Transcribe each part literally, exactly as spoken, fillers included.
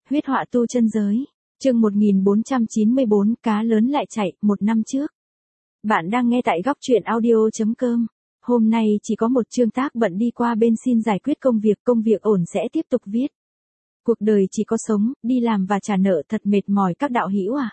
Huyết họa tu chân giới. Chương một nghìn bốn trăm chín mươi bốn, cá lớn lại chạy, một năm trước. Bạn đang nghe tại góc truyện audio chấm com. Hôm nay chỉ có một chương tác bận đi qua bên xin giải quyết công việc, công việc ổn sẽ tiếp tục viết. Cuộc đời chỉ có sống, đi làm và trả nợ thật mệt mỏi các đạo hữu à.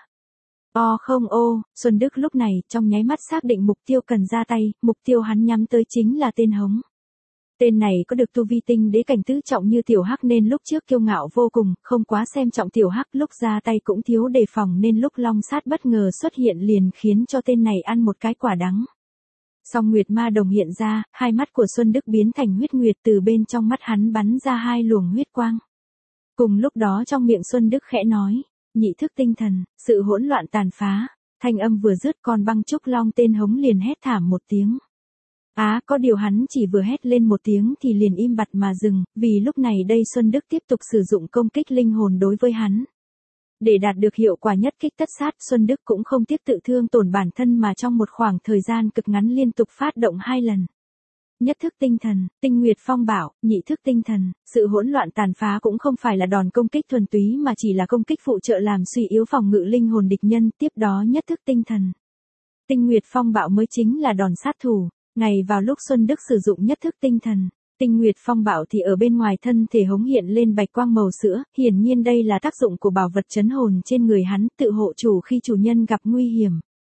O không ô, Xuân Đức lúc này trong nháy mắt xác định mục tiêu cần ra tay, mục tiêu hắn nhắm tới chính là tên Hống. Tên này có được tu vi tinh đế cảnh tứ trọng như Tiểu Hắc nên lúc trước kiêu ngạo vô cùng, không quá xem trọng Tiểu Hắc, lúc ra tay cũng thiếu đề phòng nên lúc long sát bất ngờ xuất hiện liền khiến cho tên này ăn một cái quả đắng. Song Nguyệt Ma Đồng hiện ra, hai mắt của Xuân Đức biến thành huyết nguyệt, từ bên trong mắt hắn bắn ra hai luồng huyết quang. Cùng lúc đó trong miệng Xuân Đức khẽ nói, nhị thức tinh thần, sự hỗn loạn tàn phá. Thanh âm vừa dứt con băng trúc long tên Hống liền hét thảm một tiếng. Á, à, có điều hắn chỉ vừa hét lên một tiếng thì liền im bặt mà dừng, vì lúc này đây Xuân Đức tiếp tục sử dụng công kích linh hồn đối với hắn. Để đạt được hiệu quả nhất kích tất sát, Xuân Đức cũng không tiếc tự thương tổn bản thân mà trong một khoảng thời gian cực ngắn liên tục phát động hai lần. Nhất thức tinh thần, tinh nguyệt phong bảo, nhị thức tinh thần, sự hỗn loạn tàn phá cũng không phải là đòn công kích thuần túy mà chỉ là công kích phụ trợ làm suy yếu phòng ngự linh hồn địch nhân, tiếp đó nhất thức tinh thần. Tinh nguyệt phong bạo mới chính là đòn sát thủ. Ngày vào lúc Xuân Đức sử dụng nhất thức tinh thần, tinh nguyệt phong bạo thì ở bên ngoài thân thể Hống hiện lên bạch quang màu sữa, hiển nhiên đây là tác dụng của bảo vật trấn hồn trên người hắn, tự hộ chủ khi chủ nhân gặp nguy hiểm.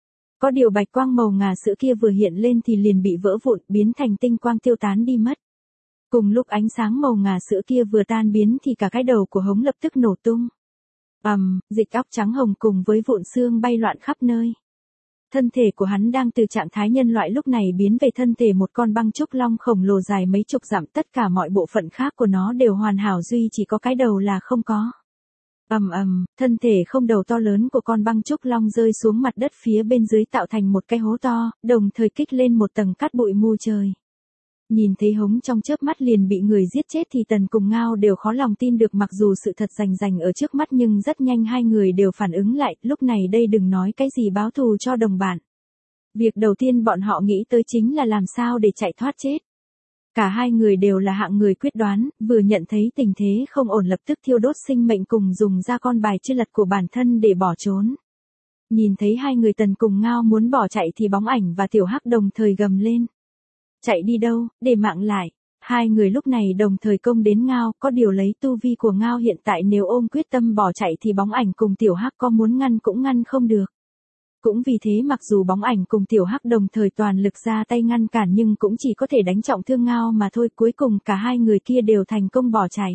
Có điều bạch quang màu ngà sữa kia vừa hiện lên thì liền bị vỡ vụn, biến thành tinh quang tiêu tán đi mất. Cùng lúc ánh sáng màu ngà sữa kia vừa tan biến thì cả cái đầu của Hống lập tức nổ tung. Ầm, um, dịch óc trắng hồng cùng với vụn xương bay loạn khắp nơi. Thân thể của hắn đang từ trạng thái nhân loại lúc này biến về thân thể một con băng trúc long khổng lồ dài mấy chục dặm, tất cả mọi bộ phận khác của nó đều hoàn hảo duy chỉ có cái đầu là không có. Ầm ầm, thân thể không đầu to lớn của con băng trúc long rơi xuống mặt đất phía bên dưới tạo thành một cái hố to, đồng thời kích lên một tầng cát bụi mù trời. Nhìn thấy Hống trong chớp mắt liền bị người giết chết thì Tần cùng Ngao đều khó lòng tin được, mặc dù sự thật rành rành ở trước mắt nhưng rất nhanh hai người đều phản ứng lại, lúc này đây đừng nói cái gì báo thù cho đồng bạn. Việc đầu tiên bọn họ nghĩ tới chính là làm sao để chạy thoát chết. Cả hai người đều là hạng người quyết đoán, vừa nhận thấy tình thế không ổn lập tức thiêu đốt sinh mệnh cùng dùng ra con bài chưa lật của bản thân để bỏ trốn. Nhìn thấy hai người Tần cùng Ngao muốn bỏ chạy thì Bóng Ảnh và Tiểu Hắc đồng thời gầm lên. Chạy đi đâu, để mạng lại. Hai người lúc này đồng thời công đến Ngao, có điều lấy tu vi của Ngao hiện tại nếu ôm quyết tâm bỏ chạy thì Bóng Ảnh cùng Tiểu Hắc có muốn ngăn cũng ngăn không được. Cũng vì thế mặc dù Bóng Ảnh cùng Tiểu Hắc đồng thời toàn lực ra tay ngăn cản nhưng cũng chỉ có thể đánh trọng thương Ngao mà thôi, cuối cùng cả hai người kia đều thành công bỏ chạy.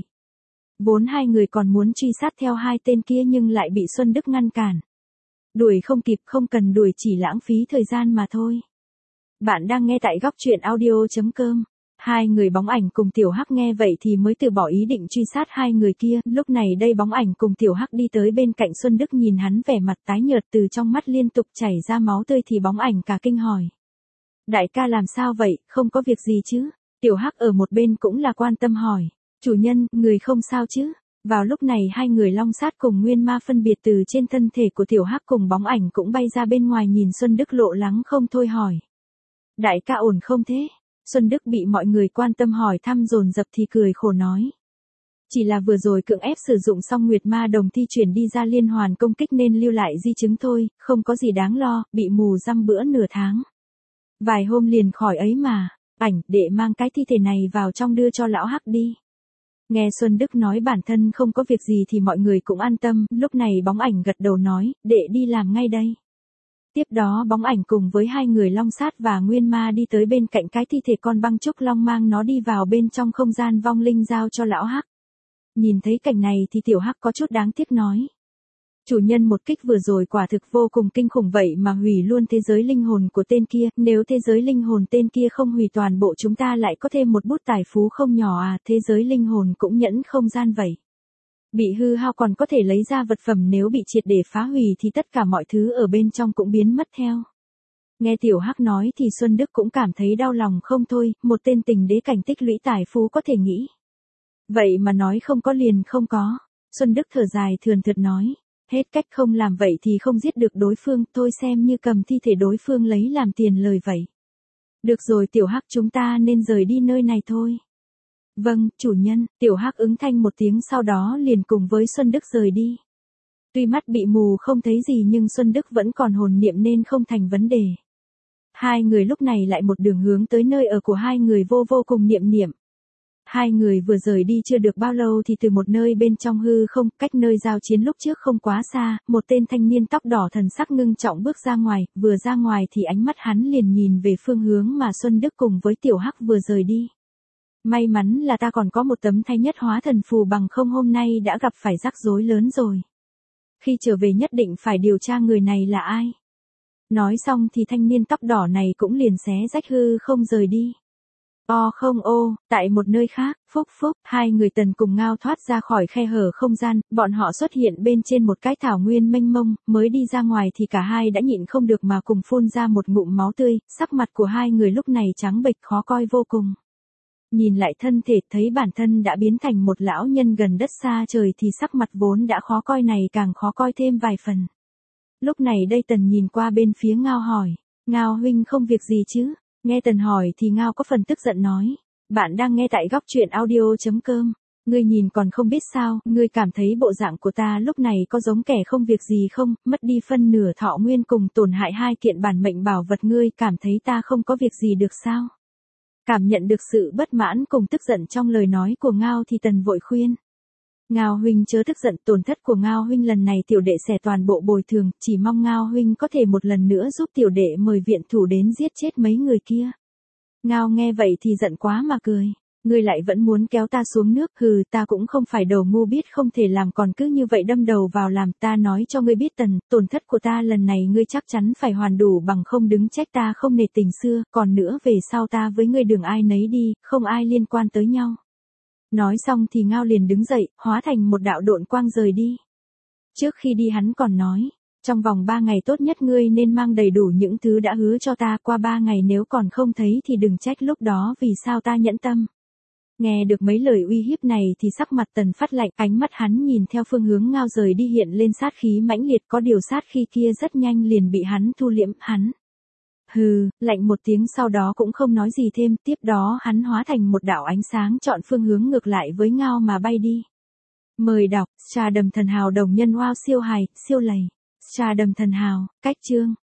Vốn hai người còn muốn truy sát theo hai tên kia nhưng lại bị Xuân Đức ngăn cản. Đuổi không kịp, không cần đuổi, chỉ lãng phí thời gian mà thôi. Bạn đang nghe tại góc truyện audio chấm com. Hai người Bóng Ảnh cùng Tiểu Hắc nghe vậy thì mới từ bỏ ý định truy sát hai người kia, lúc này đây Bóng Ảnh cùng Tiểu Hắc đi tới bên cạnh Xuân Đức, nhìn hắn vẻ mặt tái nhợt, từ trong mắt liên tục chảy ra máu tươi thì Bóng Ảnh cả kinh hỏi. Đại ca làm sao vậy, không có việc gì chứ? Tiểu Hắc ở một bên cũng là quan tâm hỏi. Chủ nhân, người không sao chứ? Vào lúc này hai người long sát cùng Nguyên Ma phân biệt từ trên thân thể của Tiểu Hắc cùng Bóng Ảnh cũng bay ra bên ngoài, nhìn Xuân Đức lộ lắng không thôi hỏi. Đại ca ổn không thế? Xuân Đức bị mọi người quan tâm hỏi thăm dồn dập thì cười khổ nói. Chỉ là vừa rồi cưỡng ép sử dụng xong Nguyệt Ma Đồng thi chuyển đi ra liên hoàn công kích nên lưu lại di chứng thôi, không có gì đáng lo, bị mù dăm bữa nửa tháng. Vài hôm liền khỏi ấy mà. Ảnh, đệ mang cái thi thể này vào trong đưa cho lão Hắc đi. Nghe Xuân Đức nói bản thân không có việc gì thì mọi người cũng an tâm, lúc này Bóng Ảnh gật đầu nói, đệ đi làm ngay đây. Tiếp đó Bóng Ảnh cùng với hai người long sát và Nguyên Ma đi tới bên cạnh cái thi thể con băng trúc long, mang nó đi vào bên trong không gian vong linh giao cho lão Hắc. Nhìn thấy cảnh này thì Tiểu Hắc có chút đáng tiếc nói. Chủ nhân, một kích vừa rồi quả thực vô cùng kinh khủng, vậy mà hủy luôn thế giới linh hồn của tên kia, nếu thế giới linh hồn tên kia không hủy toàn bộ chúng ta lại có thêm một bút tài phú không nhỏ à, thế giới linh hồn cũng nhẫn không gian vậy. Bị hư hao còn có thể lấy ra vật phẩm, nếu bị triệt để phá hủy thì tất cả mọi thứ ở bên trong cũng biến mất theo. Nghe Tiểu Hắc nói thì Xuân Đức cũng cảm thấy đau lòng không thôi, một tên tình đế cảnh tích lũy tài phú có thể nghĩ. Vậy mà nói không có liền không có. Xuân Đức thở dài thườn thượt nói, hết cách, không làm vậy thì không giết được đối phương, thôi xem như cầm thi thể đối phương lấy làm tiền lời vậy. Được rồi Tiểu Hắc, chúng ta nên rời đi nơi này thôi. Vâng, chủ nhân, Tiểu Hắc ứng thanh một tiếng sau đó liền cùng với Xuân Đức rời đi. Tuy mắt bị mù không thấy gì nhưng Xuân Đức vẫn còn hồn niệm nên không thành vấn đề. Hai người lúc này lại một đường hướng tới nơi ở của hai người vô vô cùng niệm niệm. Hai người vừa rời đi chưa được bao lâu thì từ một nơi bên trong hư không, cách nơi giao chiến lúc trước không quá xa, một tên thanh niên tóc đỏ thần sắc ngưng trọng bước ra ngoài, vừa ra ngoài thì ánh mắt hắn liền nhìn về phương hướng mà Xuân Đức cùng với Tiểu Hắc vừa rời đi. May mắn là ta còn có một tấm thay nhất hóa thần phù, bằng không hôm nay đã gặp phải rắc rối lớn rồi. Khi trở về nhất định phải điều tra người này là ai. Nói xong thì thanh niên tóc đỏ này cũng liền xé rách hư không rời đi. O không ô, tại một nơi khác, phúc phúc, hai người Tần cùng Ngao thoát ra khỏi khe hở không gian, bọn họ xuất hiện bên trên một cái thảo nguyên mênh mông, mới đi ra ngoài thì cả hai đã nhịn không được mà cùng phun ra một ngụm máu tươi, sắc mặt của hai người lúc này trắng bệch khó coi vô cùng. Nhìn lại thân thể thấy bản thân đã biến thành một lão nhân gần đất xa trời thì sắc mặt vốn đã khó coi này càng khó coi thêm vài phần. Lúc này đây Tần nhìn qua bên phía Ngao hỏi, Ngao huynh không việc gì chứ? Nghe Tần hỏi thì Ngao có phần tức giận nói, bạn đang nghe tại góc truyện audio chấm com, ngươi nhìn còn không biết sao, ngươi cảm thấy bộ dạng của ta lúc này có giống kẻ không việc gì không, mất đi phân nửa thọ nguyên cùng tổn hại hai kiện bản mệnh bảo vật, ngươi cảm thấy ta không có việc gì được sao? Cảm nhận được sự bất mãn cùng tức giận trong lời nói của Ngao thì Tần vội khuyên. Ngao huynh chớ tức giận, tổn thất của Ngao huynh lần này tiểu đệ sẽ toàn bộ bồi thường, chỉ mong Ngao huynh có thể một lần nữa giúp tiểu đệ mời viện thủ đến giết chết mấy người kia. Ngao nghe vậy thì giận quá mà cười. Ngươi lại vẫn muốn kéo ta xuống nước, hừ, ta cũng không phải đầu ngu biết không thể làm còn cứ như vậy đâm đầu vào làm, ta nói cho ngươi biết Tần, tổn thất của ta lần này ngươi chắc chắn phải hoàn đủ, bằng không đứng trách ta không nể tình xưa, còn nữa về sau ta với ngươi đường ai nấy đi, không ai liên quan tới nhau. Nói xong thì Ngao liền đứng dậy, hóa thành một đạo độn quang rời đi. Trước khi đi hắn còn nói, trong vòng ba ngày tốt nhất ngươi nên mang đầy đủ những thứ đã hứa cho ta, qua ba ngày nếu còn không thấy thì đừng trách lúc đó vì sao ta nhẫn tâm. Nghe được mấy lời uy hiếp này thì sắc mặt Tần phát lạnh, ánh mắt hắn nhìn theo phương hướng Ngao rời đi hiện lên sát khí mãnh liệt, có điều sát khí kia rất nhanh liền bị hắn thu liễm, hắn. Hừ, lạnh một tiếng sau đó cũng không nói gì thêm, tiếp đó hắn hóa thành một đạo ánh sáng chọn phương hướng ngược lại với Ngao mà bay đi. Mời đọc, Trà Đầm Thần Hào đồng nhân wow siêu hài, siêu lầy. Trà Đầm Thần Hào, cách chương.